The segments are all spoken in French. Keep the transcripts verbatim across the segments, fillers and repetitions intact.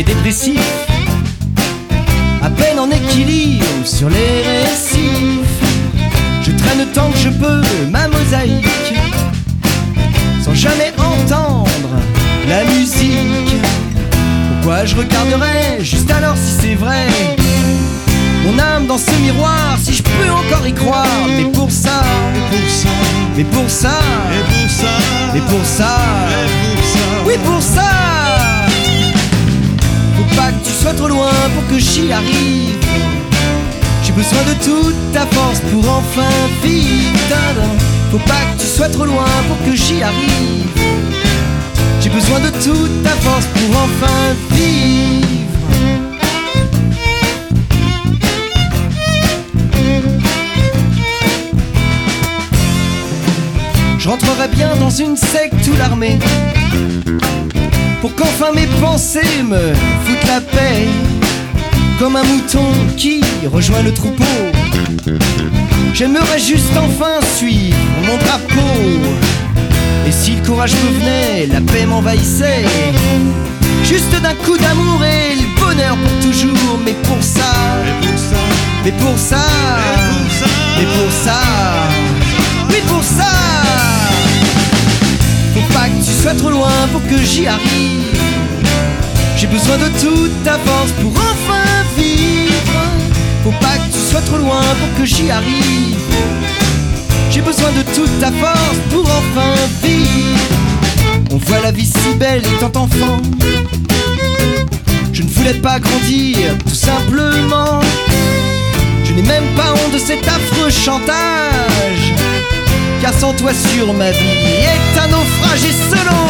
et dépressif, à peine en équilibre sur les récifs. Je traîne tant que je peux ma mosaïque, sans jamais entendre la musique. Pourquoi je regarderais juste alors si c'est vrai mon âme dans ce miroir, si je peux encore y croire? Mais pour ça, mais pour ça, mais pour ça, mais pour ça, oui pour ça. Faut pas que tu sois trop loin pour que j'y arrive. J'ai besoin de toute ta force pour enfin vivre. Faut pas que tu sois trop loin pour que j'y arrive. J'ai besoin de toute ta force pour enfin vivre. Je rentrerai bien dans une secte ou l'armée, pour qu'enfin mes pensées me foutent la paix, comme un mouton qui rejoint le troupeau. J'aimerais juste enfin suivre mon drapeau. Et si le courage me venait, la paix m'envahissait, juste d'un coup d'amour et le bonheur pour toujours. Mais pour ça, mais pour ça, mais pour ça, oui pour ça. Faut pas que tu sois trop loin pour que j'y arrive. J'ai besoin de toute ta force pour enfin vivre. Faut pas que tu sois trop loin pour que j'y arrive. J'ai besoin de toute ta force pour enfin vivre. On voit la vie si belle étant enfant. Je ne voulais pas grandir, tout simplement. Je n'ai même pas honte de cet affreux chantage, car sans toi sur ma vie est un naufrage et selon.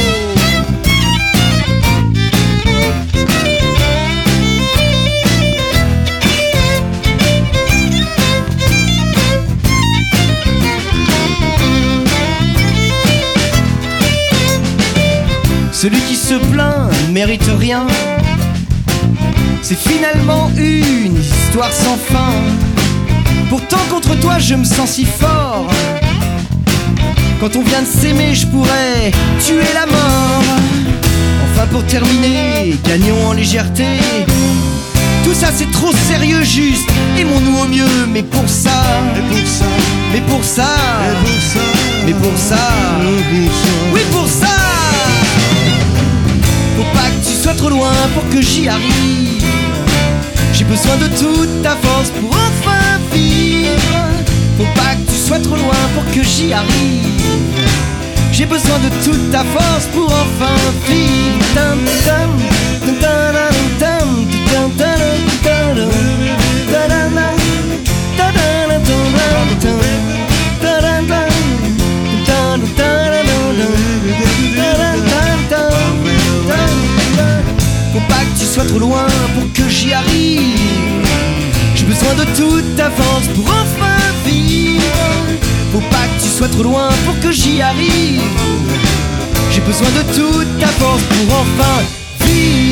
Celui qui se plaint ne mérite rien. C'est finalement une histoire sans fin. Pourtant contre toi je me sens si fort. Quand on vient de s'aimer je pourrais tuer la mort. Enfin pour terminer, gagnons en légèreté. Tout ça c'est trop sérieux, juste aimons-nous au mieux. Mais pour ça, mais pour ça, mais pour ça, oui pour ça. Faut pas que tu sois trop loin pour que j'y arrive. J'ai besoin de toute ta force pour enfin vivre. Faut pas que tu sois trop loin pour que j'y arrive. J'ai besoin de toute ta force pour enfin vivre. Tam, tam, tam, tam, tam, tam, tam, tam, faut pas que tu sois trop loin pour que j'y arrive. J'ai besoin de toute ta force pour enfin vivre. Faut pas que tu sois trop loin pour que j'y arrive. J'ai besoin de toute ta force pour enfin vivre.